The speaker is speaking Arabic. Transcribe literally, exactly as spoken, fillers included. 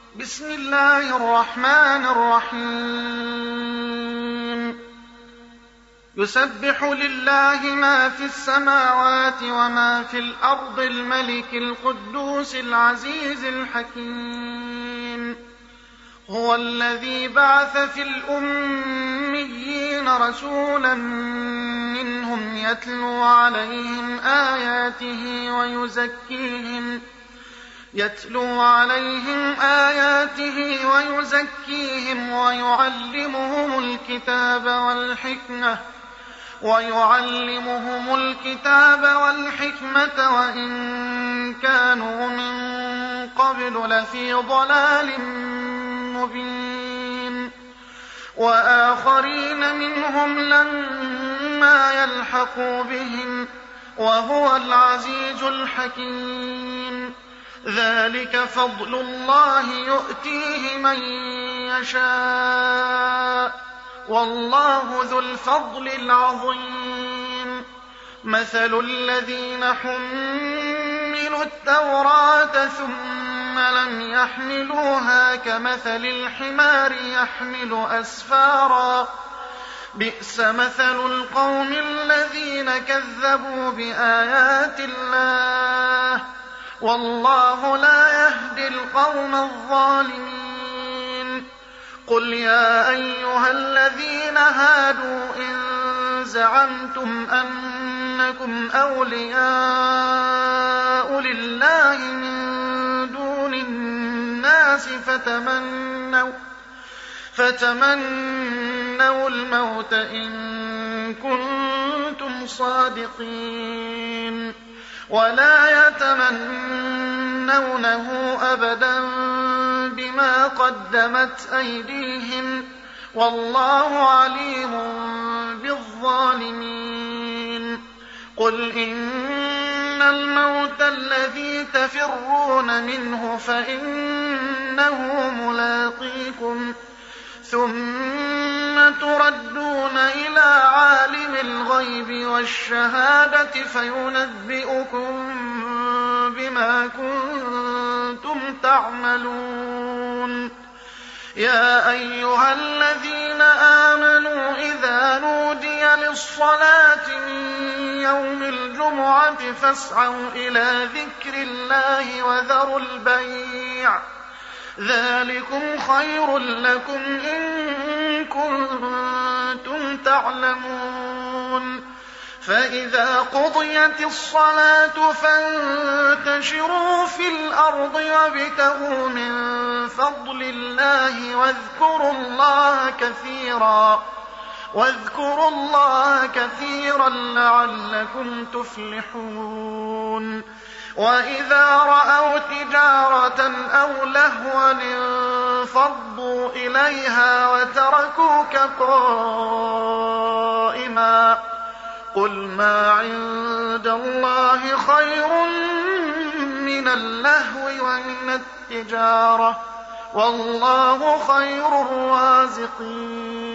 بسم الله الرحمن الرحيم يسبح لله ما في السماوات وما في الأرض الملك القدوس العزيز الحكيم هو الذي بعث في الأميين رسولا منهم يتلو عليهم آياته ويزكيهم يتلو عليهم آياته ويزكيهم ويعلمهم الكتاب والحكمة ويعلمهم الكتاب والحكمة وإن كانوا من قبل لفي ضلال مبين وآخرين منهم لما يلحقوا بهم وهو العزيز الحكيم ذلك فضل الله يؤتيه من يشاء والله ذو الفضل العظيم مثل الذين حملوا التوراة ثم لم يحملوها كمثل الحمار يحمل أسفارا بئس مثل القوم الذين كذبوا بآيات الله والله لا يهدي القوم الظالمين قل يا أيها الذين هادوا إن زعمتم أنكم أولياء لله من دون الناس فتمنوا, فتمنوا الموت إن كنتم صادقين ولا يتمنونه أبدا بما قدمت أيديهم والله عليم بالظالمين قل إن الموت الذي تفرون منه فإنه ملاقيكم ثم تردون إلى عالم الغيب والشهادة فينبئكم بما كنتم تعملون يا أيها الذين آمنوا إذا نودي للصلاة من يوم الجمعة فاسعوا إلى ذكر الله وذروا البيع ذلكم خير لكم إن كنتم تعلمون فإذا قضيت الصلاة فانتشروا في الأرض وابتغوا من فضل الله واذكروا الله كثيرا واذكروا الله كثيرا لعلكم تفلحون وإذا رأوا تجارة أو لهوا انفضوا إليها وتركوك قائما قل ما عند الله خير من اللهو ومن التجارة والله خير الرازقين